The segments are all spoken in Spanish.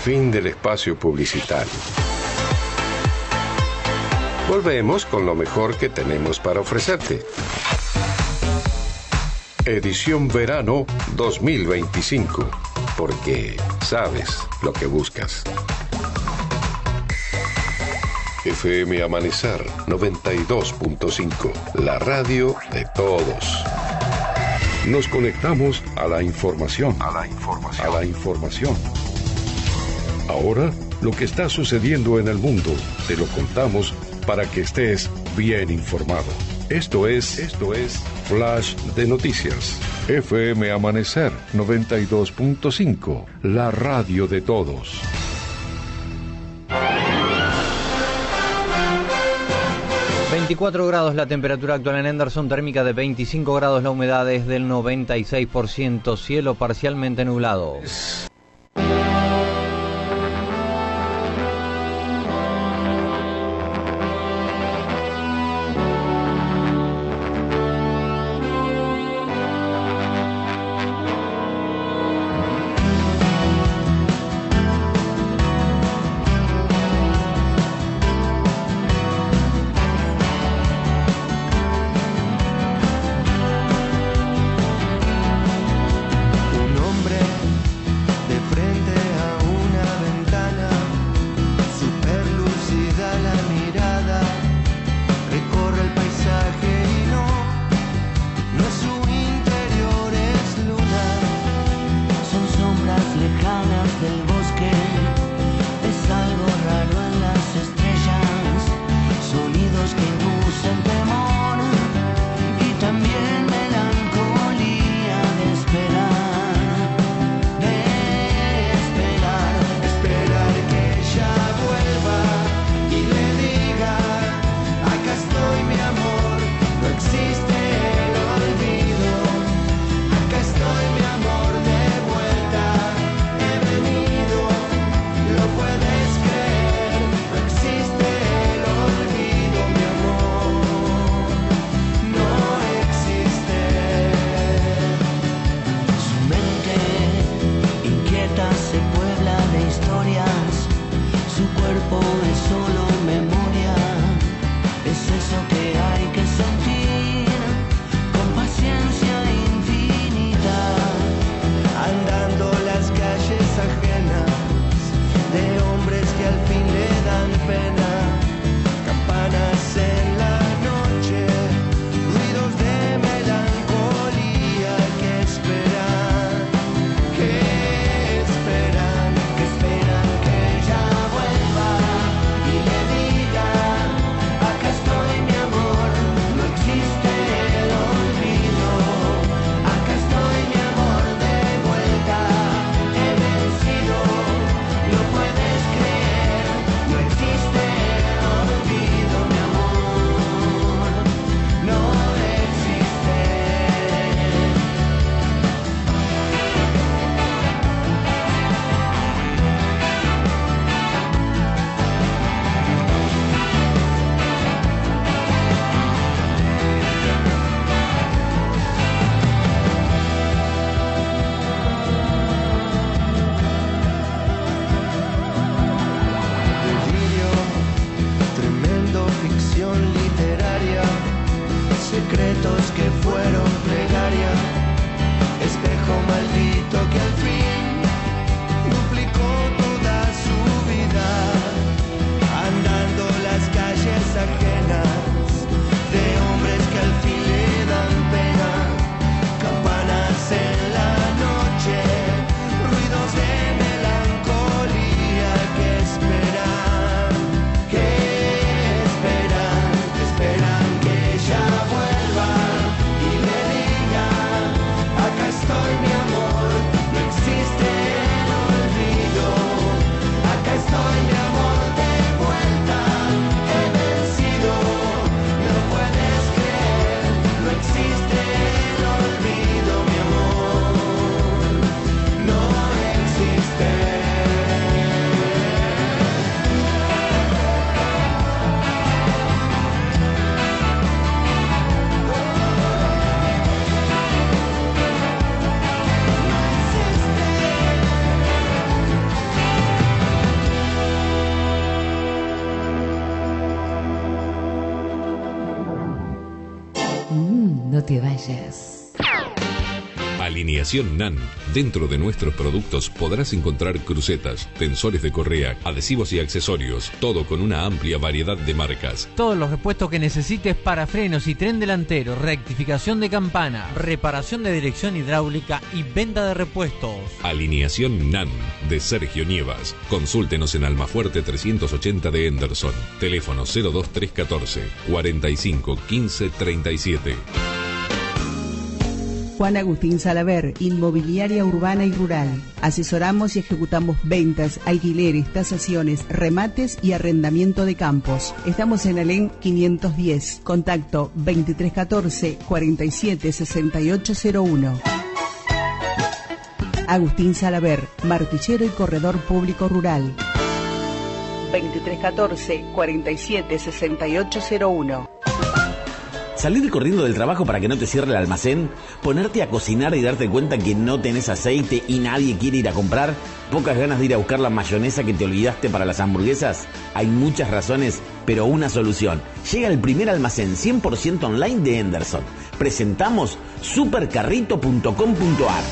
Fin del espacio publicitario. Volvemos con lo mejor que tenemos para ofrecerte. Edición Verano 2025. Porque sabes lo que buscas. FM Amanecer 92.5. La radio de todos. Nos conectamos a la información. Ahora, lo que está sucediendo en el mundo, te lo contamos para que estés bien informado. Esto es Flash de Noticias. FM Amanecer 92.5, la radio de todos. ...24 grados la temperatura actual en Henderson, térmica de 25 grados, la humedad es del 96%, cielo parcialmente nublado. no te vayas. Alineación NAN. Dentro de nuestros productos podrás encontrar crucetas, tensores de correa, adhesivos y accesorios, todo con una amplia variedad de marcas. Todos los repuestos que necesites para frenos y tren delantero, rectificación de campana, reparación de dirección hidráulica y venta de repuestos. Alineación NAN de Sergio Nievas. Consúltenos en Almafuerte 380 de Henderson. Teléfono 02314 45 15 37. Juan Agustín Salaver, Inmobiliaria Urbana y Rural. Asesoramos y ejecutamos ventas, alquileres, tasaciones, remates y arrendamiento de campos. Estamos en Alén 510. Contacto 2314 47 6801. Agustín Salaver, martillero y corredor público rural. 2314 47 6801. Salir corriendo del trabajo para que no te cierre el almacén, ponerte a cocinar y darte cuenta que no tenés aceite y nadie quiere ir a comprar, pocas ganas de ir a buscar la mayonesa que te olvidaste para las hamburguesas. Hay muchas razones, pero una solución. Llega el primer almacén 100% online de Henderson. Presentamos supercarrito.com.ar.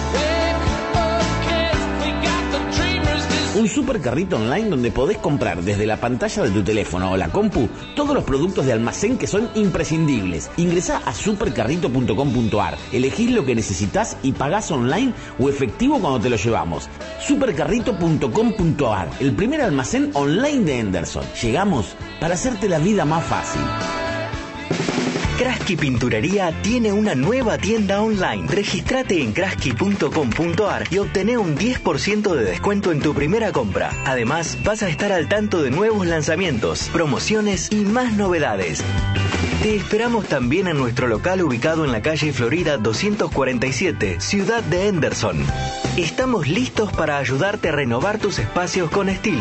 Un supercarrito online donde podés comprar desde la pantalla de tu teléfono o la compu todos los productos de almacén que son imprescindibles. Ingresá a supercarrito.com.ar, elegís lo que necesitas y pagás online o efectivo cuando te lo llevamos. Supercarrito.com.ar, el primer almacén online de Henderson. Llegamos para hacerte la vida más fácil. Kraski Pinturería tiene una nueva tienda online. Regístrate en kraski.com.ar y obtené un 10% de descuento en tu primera compra. Además, vas a estar al tanto de nuevos lanzamientos, promociones y más novedades. Te esperamos también en nuestro local ubicado en la calle Florida 247, Ciudad de Henderson. Estamos listos para ayudarte a renovar tus espacios con estilo.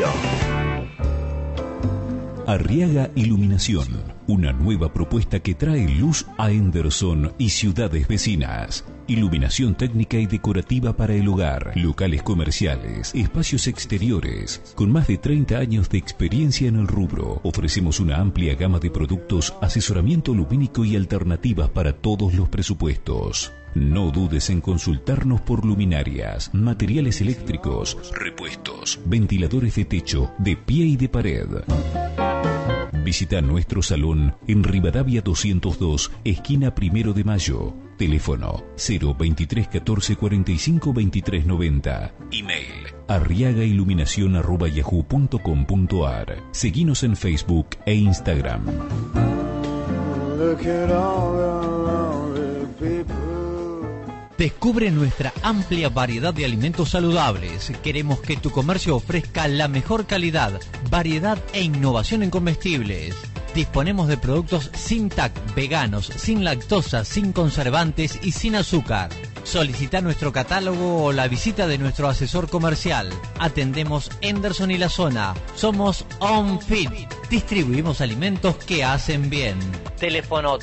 Arriaga Iluminación, una nueva propuesta que trae luz a Henderson y ciudades vecinas. Iluminación técnica y decorativa para el hogar, locales comerciales, espacios exteriores. Con más de 30 años de experiencia en el rubro, ofrecemos una amplia gama de productos, asesoramiento lumínico y alternativas para todos los presupuestos. No dudes en consultarnos por luminarias, materiales eléctricos, repuestos, ventiladores de techo, de pie y de pared. Visita nuestro salón en Rivadavia 202, esquina 1 de Mayo. Teléfono 023 14 45 23 90. Email arriagailuminacion@yahoo.com.ar. Seguinos en Facebook e Instagram. Descubre nuestra amplia variedad de alimentos saludables. Queremos que tu comercio ofrezca la mejor calidad, variedad e innovación en comestibles. Disponemos de productos sin TAC, veganos, sin lactosa, sin conservantes y sin azúcar. Solicita nuestro catálogo o la visita de nuestro asesor comercial. Atendemos Henderson y la zona. Somos OnFit. Distribuimos alimentos que hacen bien. Teléfono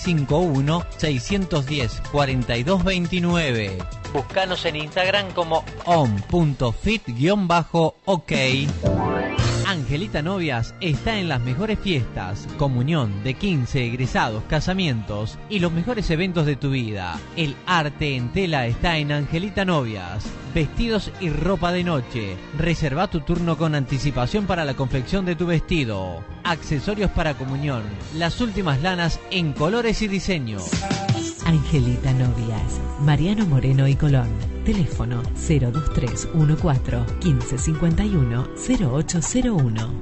351-610-4229. Búscanos en Instagram como on.fit_ok. Angelita Novias está en las mejores fiestas, comunión de 15, egresados, casamientos y los mejores eventos de tu vida. El arte en tela está en Angelita Novias. Vestidos y ropa de noche. Reserva tu turno con anticipación para la confección de tu vestido. Accesorios para comunión. Las últimas lanas en colores y diseños. Angelita Novias, Mariano Moreno y Colón. Teléfono 02314 1551 0801.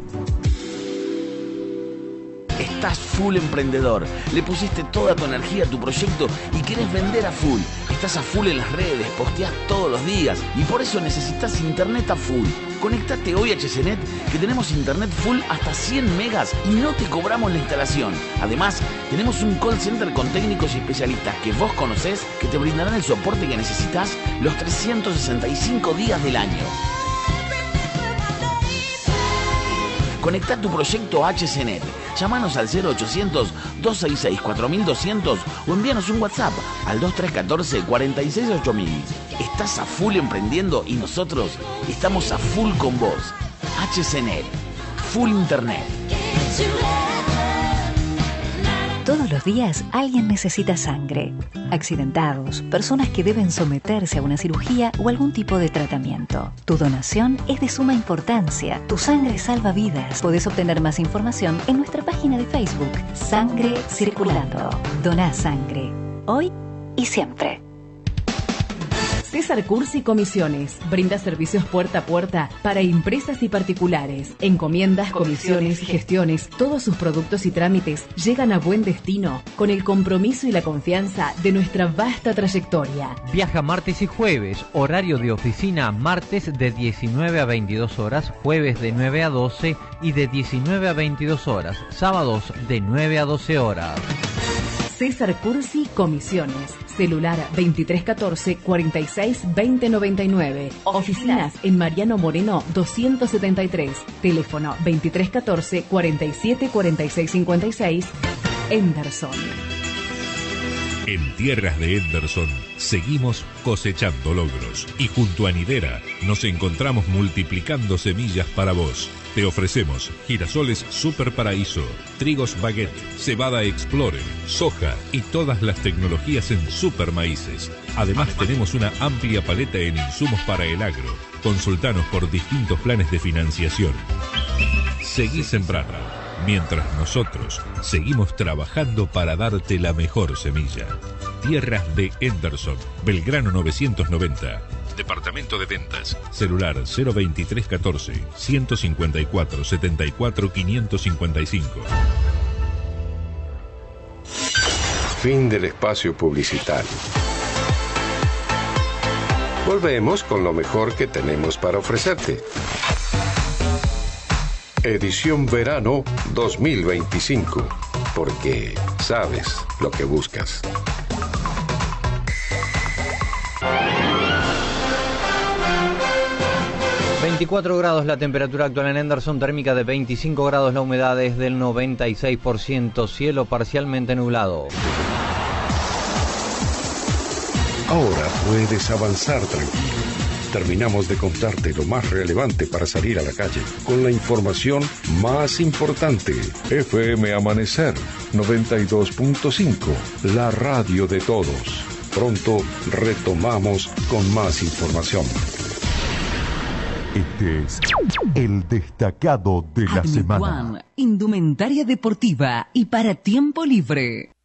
Estás full emprendedor, le pusiste toda tu energía a tu proyecto y querés vender a full. Estás a full en las redes, posteás todos los días y por eso necesitas internet a full. Conectate hoy a HCNet, que tenemos internet full hasta 100 megas y no te cobramos la instalación. Además, tenemos un call center con técnicos y especialistas que vos conocés, que te brindarán el soporte que necesitas los 365 días del año. Conectá tu proyecto a HCNet. Llámanos al 0800-266-4200 o envíanos un WhatsApp al 2314-468000. Estás a full emprendiendo y nosotros estamos a full con vos. HCNet. Full Internet. Todos los días alguien necesita sangre. Accidentados, personas que deben someterse a una cirugía o algún tipo de tratamiento. Tu donación es de suma importancia. Tu sangre salva vidas. Podés obtener más información en nuestra página de Facebook, Sangre Circulando. Doná sangre, hoy y siempre. César Cursi Comisiones brinda servicios puerta a puerta para empresas y particulares. Encomiendas, comisiones y gestiones, todos sus productos y trámites llegan a buen destino con el compromiso y la confianza de nuestra vasta trayectoria. Viaja martes y jueves, horario de oficina martes de 19 a 22 horas, jueves de 9 a 12 y de 19 a 22 horas, sábados de 9 a 12 horas. César Cursi Comisiones. Celular 2314 46 20 99. Oficinas en Mariano Moreno 273. Teléfono 2314 47 46 56. Henderson. En tierras de Henderson seguimos cosechando logros y junto a Nidera nos encontramos multiplicando semillas para vos. Te ofrecemos girasoles Super Paraíso, trigos Baguette, cebada Explorer, soja y todas las tecnologías en super maíces. Además tenemos una amplia paleta en insumos para el agro. Consultanos por distintos planes de financiación. Seguí sembrando, mientras nosotros seguimos trabajando para darte la mejor semilla. Tierras de Henderson, Belgrano 990. Departamento de Ventas. Celular 02314 154 74 555. Fin del espacio publicitario. Volvemos con lo mejor que tenemos para ofrecerte. Edición Verano 2025. Porque sabes lo que buscas. 24 grados la temperatura actual en Henderson, térmica de 25 grados, la humedad es del 96%, cielo parcialmente nublado. Ahora puedes avanzar tranquilo. Terminamos de contarte lo más relevante para salir a la calle, con la información más importante. FM Amanecer 92.5, la radio de todos. Pronto retomamos con más información. Este es el destacado de la semana. Indumentaria deportiva y para tiempo libre.